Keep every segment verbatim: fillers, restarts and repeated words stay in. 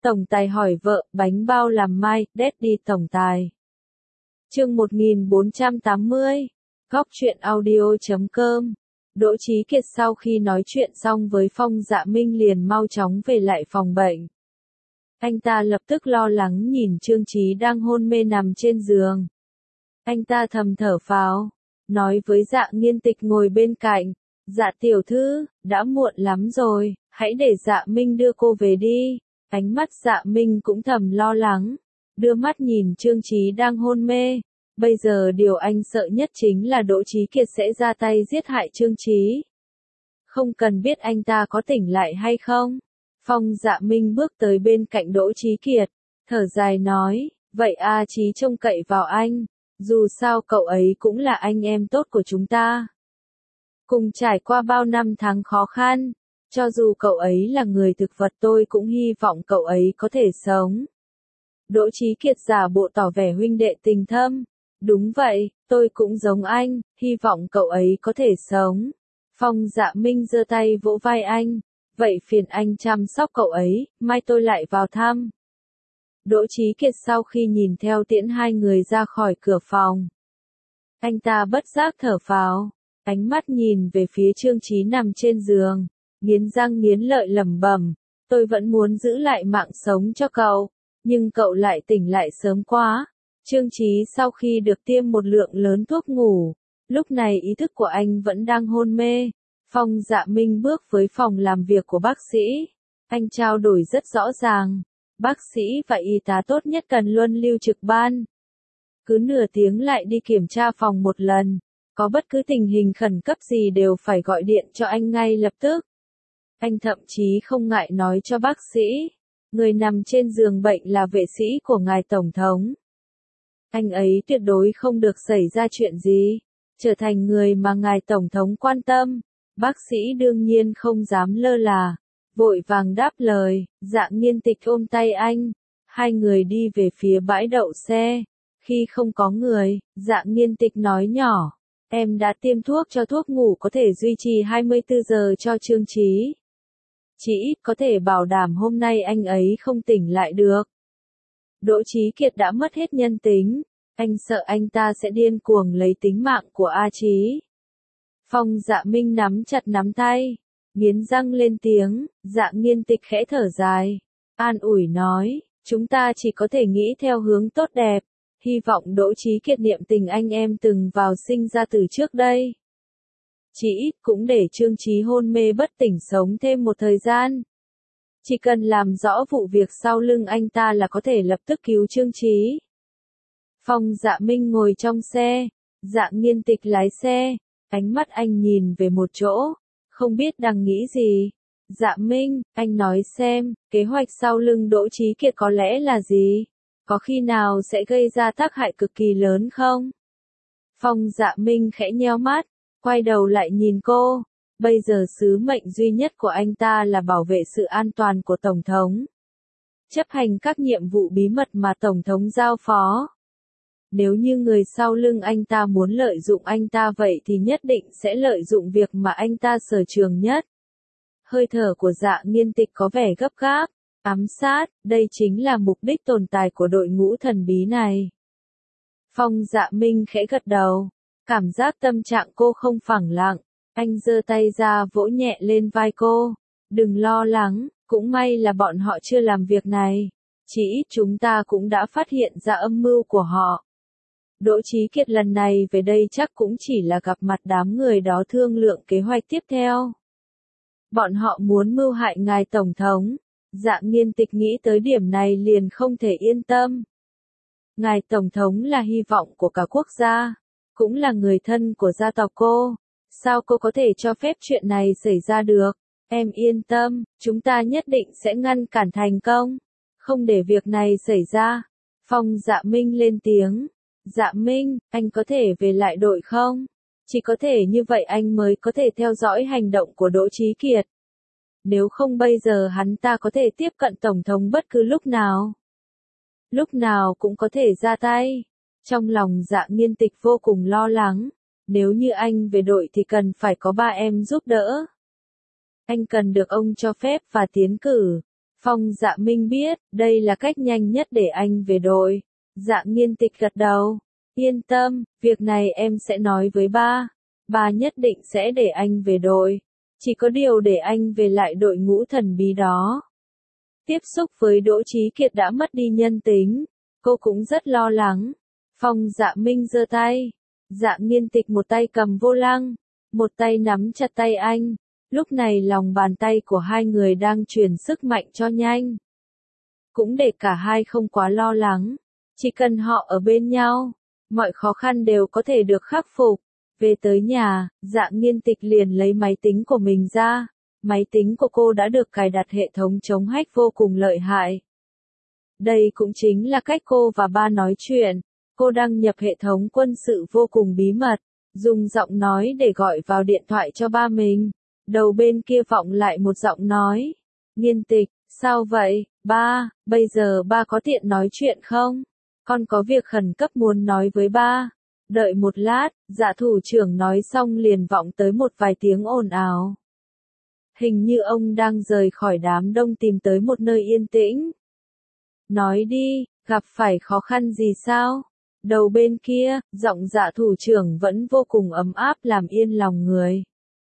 Tổng tài hỏi vợ, bánh bao làm mai, Daddy tổng tài. Chương một nghìn bốn trăm tám mươi. Góc truyện audio chấm com. Đỗ Chí Kiệt sau khi nói chuyện xong với Phong Dạ Minh liền mau chóng về lại phòng bệnh. Anh ta lập tức lo lắng nhìn Trương Chí đang hôn mê nằm trên giường. Anh ta thầm thở phào, nói với Dạ Nghiên Tịch ngồi bên cạnh, Dạ tiểu thư, đã muộn lắm rồi, hãy để Dạ Minh đưa cô về đi. Ánh mắt Dạ Minh cũng thầm lo lắng, đưa mắt nhìn Trương Chí đang hôn mê. Bây giờ điều anh sợ nhất chính là Đỗ Chí Kiệt sẽ ra tay giết hại Trương Chí. Không cần biết anh ta có tỉnh lại hay không. Phong Dạ Minh bước tới bên cạnh Đỗ Chí Kiệt, thở dài nói, vậy A Chí trông cậy vào anh, dù sao cậu ấy cũng là anh em tốt của chúng ta. Cùng trải qua bao năm tháng khó khăn, cho dù cậu ấy là người thực vật tôi cũng hy vọng cậu ấy có thể sống. Đỗ Chí Kiệt giả bộ tỏ vẻ huynh đệ tình thâm. Đúng vậy, tôi cũng giống anh, hy vọng cậu ấy có thể sống. Phong Dạ Minh giơ tay vỗ vai anh, vậy phiền anh chăm sóc cậu ấy, mai tôi lại vào thăm. Đỗ Chí Kiệt sau khi nhìn theo tiễn hai người ra khỏi cửa phòng, anh ta bất giác thở phào, ánh mắt nhìn về phía Trương Chí nằm trên giường, nghiến răng nghiến lợi lẩm bẩm, tôi vẫn muốn giữ lại mạng sống cho cậu, nhưng cậu lại tỉnh lại sớm quá. Trương Chí sau khi được tiêm một lượng lớn thuốc ngủ, lúc này ý thức của anh vẫn đang hôn mê. Phong Dạ Minh bước với phòng làm việc của bác sĩ. Anh trao đổi rất rõ ràng. Bác sĩ và y tá tốt nhất cần luân lưu trực ban. Cứ nửa tiếng lại đi kiểm tra phòng một lần. Có bất cứ tình hình khẩn cấp gì đều phải gọi điện cho anh ngay lập tức. Anh thậm chí không ngại nói cho bác sĩ. Người nằm trên giường bệnh là vệ sĩ của ngài Tổng thống. Anh ấy tuyệt đối không được xảy ra chuyện gì, trở thành người mà ngài Tổng thống quan tâm. Bác sĩ đương nhiên không dám lơ là, vội vàng đáp lời. Dạ Nghiên Tịch ôm tay anh, hai người đi về phía bãi đậu xe. Khi không có người, Dạ Nghiên Tịch nói nhỏ, em đã tiêm thuốc cho thuốc ngủ có thể duy trì hai mươi tư giờ cho Trương Chí. Chỉ ít có thể bảo đảm hôm nay anh ấy không tỉnh lại được. Đỗ Chí Kiệt đã mất hết nhân tính, anh sợ anh ta sẽ điên cuồng lấy tính mạng của A Chí. Phong Dạ Minh nắm chặt nắm tay, nghiến răng lên tiếng. Dạ Nghiên Tịch khẽ thở dài, an ủi nói, chúng ta chỉ có thể nghĩ theo hướng tốt đẹp, hy vọng Đỗ Chí Kiệt niệm tình anh em từng vào sinh ra từ trước đây. Chỉ ít cũng để Trương Chí hôn mê bất tỉnh sống thêm một thời gian. Chỉ cần làm rõ vụ việc sau lưng anh ta là có thể lập tức cứu Trương Chí. Phong Dạ Minh ngồi trong xe, Dạ Nghiên Tịch lái xe, ánh mắt anh nhìn về một chỗ, không biết đang nghĩ gì. Dạ Minh, anh nói xem, kế hoạch sau lưng Đỗ Chí Kiệt có lẽ là gì? Có khi nào sẽ gây ra tác hại cực kỳ lớn không? Phong Dạ Minh khẽ nheo mắt, quay đầu lại nhìn cô. Bây giờ sứ mệnh duy nhất của anh ta là bảo vệ sự an toàn của Tổng thống. Chấp hành các nhiệm vụ bí mật mà Tổng thống giao phó. Nếu như người sau lưng anh ta muốn lợi dụng anh ta vậy thì nhất định sẽ lợi dụng việc mà anh ta sở trường nhất. Hơi thở của Dạ Nghiên Tịch có vẻ gấp gáp, ám sát, đây chính là mục đích tồn tại của đội ngũ thần bí này. Phong Dạ Minh khẽ gật đầu, cảm giác tâm trạng cô không phẳng lặng. Anh giơ tay ra vỗ nhẹ lên vai cô. Đừng lo lắng, cũng may là bọn họ chưa làm việc này. Chỉ ít chúng ta cũng đã phát hiện ra âm mưu của họ. Đỗ Chí Kiệt lần này về đây chắc cũng chỉ là gặp mặt đám người đó thương lượng kế hoạch tiếp theo. Bọn họ muốn mưu hại ngài Tổng thống. Dạ Nghiên Tịch nghĩ tới điểm này liền không thể yên tâm. Ngài Tổng thống là hy vọng của cả quốc gia, cũng là người thân của gia tộc cô. Sao cô có thể cho phép chuyện này xảy ra được? Em yên tâm, chúng ta nhất định sẽ ngăn cản thành công, không để việc này xảy ra. Phong Dạ Minh lên tiếng. Dạ Minh, anh có thể về lại đội không? Chỉ có thể như vậy anh mới có thể theo dõi hành động của Đỗ Chí Kiệt. Nếu không bây giờ hắn ta có thể tiếp cận Tổng thống bất cứ lúc nào. Lúc nào cũng có thể ra tay. Trong lòng Dạ Nghiên Tịch vô cùng lo lắng. Nếu như anh về đội thì cần phải có ba em giúp đỡ. Anh cần được ông cho phép và tiến cử. Phong Dạ Minh biết, đây là cách nhanh nhất để anh về đội. Dạ Nghiên Tịch gật đầu. Yên tâm, việc này em sẽ nói với ba. Ba nhất định sẽ để anh về đội. Chỉ có điều để anh về lại đội ngũ thần bí đó. Tiếp xúc với Đỗ Chí Kiệt đã mất đi nhân tính. Cô cũng rất lo lắng. Phong Dạ Minh giơ tay. Dạ Nghiên Tịch một tay cầm vô lăng, một tay nắm chặt tay anh. Lúc này lòng bàn tay của hai người đang truyền sức mạnh cho nhanh. Cũng để cả hai không quá lo lắng. Chỉ cần họ ở bên nhau, mọi khó khăn đều có thể được khắc phục. Về tới nhà, Dạ Nghiên Tịch liền lấy máy tính của mình ra. Máy tính của cô đã được cài đặt hệ thống chống hack vô cùng lợi hại. Đây cũng chính là cách cô và ba nói chuyện. Cô đăng nhập hệ thống quân sự vô cùng bí mật, dùng giọng nói để gọi vào điện thoại cho ba mình. Đầu bên kia vọng lại một giọng nói. Nghiên Tịch, sao vậy, ba, bây giờ ba có tiện nói chuyện không? Con có việc khẩn cấp muốn nói với ba. Đợi một lát, Dạ thủ trưởng nói xong liền vọng tới một vài tiếng ồn ào. Hình như ông đang rời khỏi đám đông tìm tới một nơi yên tĩnh. Nói đi, gặp phải khó khăn gì sao? Đầu bên kia, giọng Dạ thủ trưởng vẫn vô cùng ấm áp làm yên lòng người.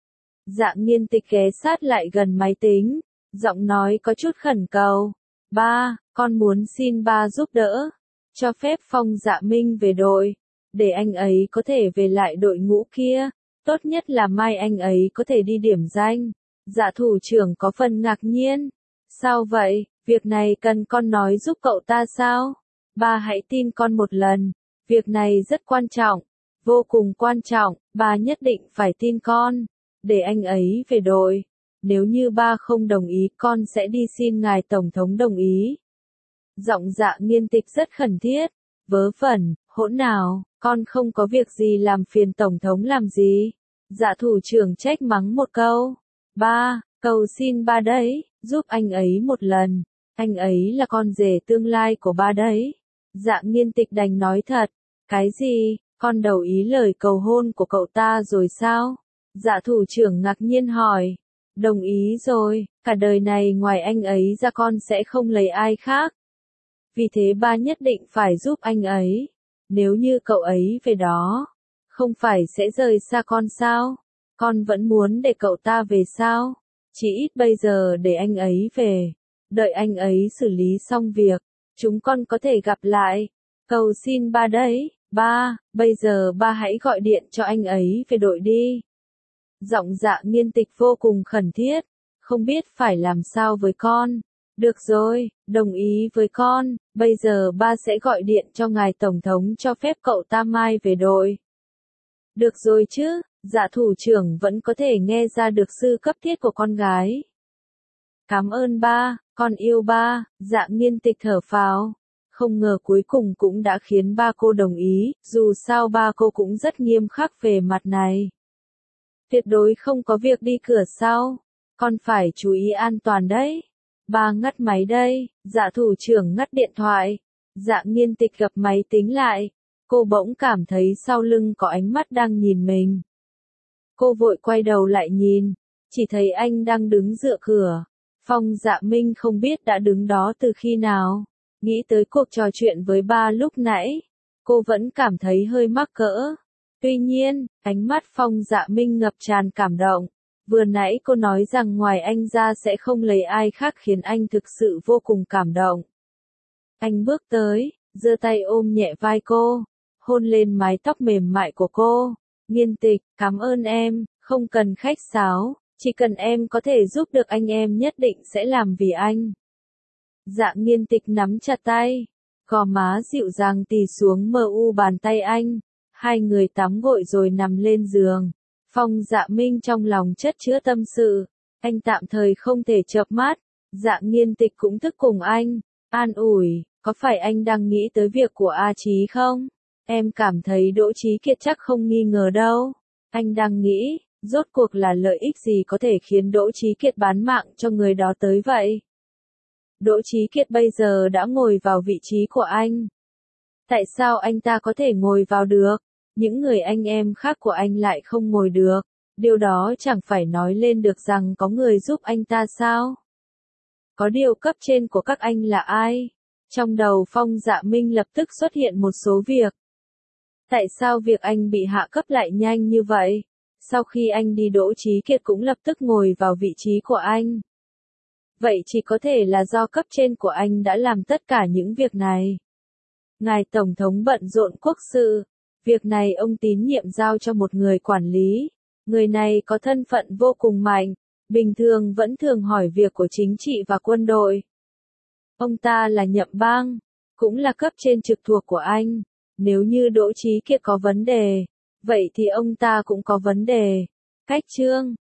Dạ Nghiên Tịch ghé sát lại gần máy tính, giọng nói có chút khẩn cầu. Ba, con muốn xin ba giúp đỡ, cho phép Phong Dạ Minh về đội, để anh ấy có thể về lại đội ngũ kia, tốt nhất là mai anh ấy có thể đi điểm danh. Dạ thủ trưởng có phần ngạc nhiên. Sao vậy, việc này cần con nói giúp cậu ta sao? Ba hãy tin con một lần, việc này rất quan trọng, vô cùng quan trọng, ba nhất định phải tin con, để anh ấy về đội. Nếu như ba không đồng ý con sẽ đi xin ngài Tổng thống đồng ý. Giọng Dạ Nghiên Tịch rất khẩn thiết. Vớ vẩn, hỗn nào, con không có việc gì làm phiền Tổng thống làm gì. Dạ thủ trưởng trách mắng một câu. Ba, cầu xin ba đấy, giúp anh ấy một lần. Anh ấy là con rể tương lai của ba đấy. Dạ Nghiên Tịch đành nói thật. Cái gì, con đồng ý lời cầu hôn của cậu ta rồi sao? Dạ thủ trưởng ngạc nhiên hỏi. Đồng ý rồi, cả đời này ngoài anh ấy ra con sẽ không lấy ai khác. Vì thế ba nhất định phải giúp anh ấy. Nếu như cậu ấy về đó, không phải sẽ rời xa con sao? Con vẫn muốn để cậu ta về sao? Chỉ ít bây giờ để anh ấy về. Đợi anh ấy xử lý xong việc, chúng con có thể gặp lại. Cầu xin ba đấy, ba, bây giờ ba hãy gọi điện cho anh ấy về đội đi. Giọng Dạ Nghiên Tịch vô cùng khẩn thiết, không biết phải làm sao với con. Được rồi, đồng ý với con, bây giờ ba sẽ gọi điện cho ngài Tổng thống cho phép cậu ta mai về đội. Được rồi chứ, Dạ thủ trưởng vẫn có thể nghe ra được sự cấp thiết của con gái. Cảm ơn ba, con yêu ba, Dạ Nghiên Tịch thở phào. Không ngờ cuối cùng cũng đã khiến ba cô đồng ý, dù sao ba cô cũng rất nghiêm khắc về mặt này. Tuyệt đối không có việc đi cửa sau, con phải chú ý an toàn đấy. Ba ngắt máy đây, Dạ thủ trưởng ngắt điện thoại. Dạ Nghiên Tịch gập máy tính lại. Cô bỗng cảm thấy sau lưng có ánh mắt đang nhìn mình. Cô vội quay đầu lại nhìn, chỉ thấy anh đang đứng dựa cửa. Phong Dạ Minh không biết đã đứng đó từ khi nào. Nghĩ tới cuộc trò chuyện với ba lúc nãy, cô vẫn cảm thấy hơi mắc cỡ. Tuy nhiên, ánh mắt Phong Dạ Minh ngập tràn cảm động. Vừa nãy cô nói rằng ngoài anh ra sẽ không lấy ai khác khiến anh thực sự vô cùng cảm động. Anh bước tới, giơ tay ôm nhẹ vai cô, hôn lên mái tóc mềm mại của cô. Nghiên Tịch, cảm ơn em, không cần khách sáo, chỉ cần em có thể giúp được anh em nhất định sẽ làm vì anh. Dạ Nghiên Tịch nắm chặt tay, gò má dịu dàng tì xuống mờ u bàn tay anh. Hai người tắm gội rồi nằm lên giường. Phong Dạ Minh trong lòng chất chứa tâm sự. Anh tạm thời không thể chợp mắt. Dạ Nghiên Tịch cũng thức cùng anh. An ủi, có phải anh đang nghĩ tới việc của A Chí không? Em cảm thấy Đỗ Chí Kiệt chắc không nghi ngờ đâu. Anh đang nghĩ, rốt cuộc là lợi ích gì có thể khiến Đỗ Chí Kiệt bán mạng cho người đó tới vậy? Đỗ Chí Kiệt bây giờ đã ngồi vào vị trí của anh. Tại sao anh ta có thể ngồi vào được? Những người anh em khác của anh lại không ngồi được. Điều đó chẳng phải nói lên được rằng có người giúp anh ta sao? Có điều cấp trên của các anh là ai? Trong đầu Phong Dạ Minh lập tức xuất hiện một số việc. Tại sao việc anh bị hạ cấp lại nhanh như vậy? Sau khi anh đi Đỗ Chí Kiệt cũng lập tức ngồi vào vị trí của anh. Vậy chỉ có thể là do cấp trên của anh đã làm tất cả những việc này. Ngài Tổng thống bận rộn quốc sự. Việc này ông tín nhiệm giao cho một người quản lý. Người này có thân phận vô cùng mạnh. Bình thường vẫn thường hỏi việc của chính trị và quân đội. Ông ta là Nhậm Bang, cũng là cấp trên trực thuộc của anh. Nếu như Đỗ Chí Kiệt có vấn đề, vậy thì ông ta cũng có vấn đề. Cách chương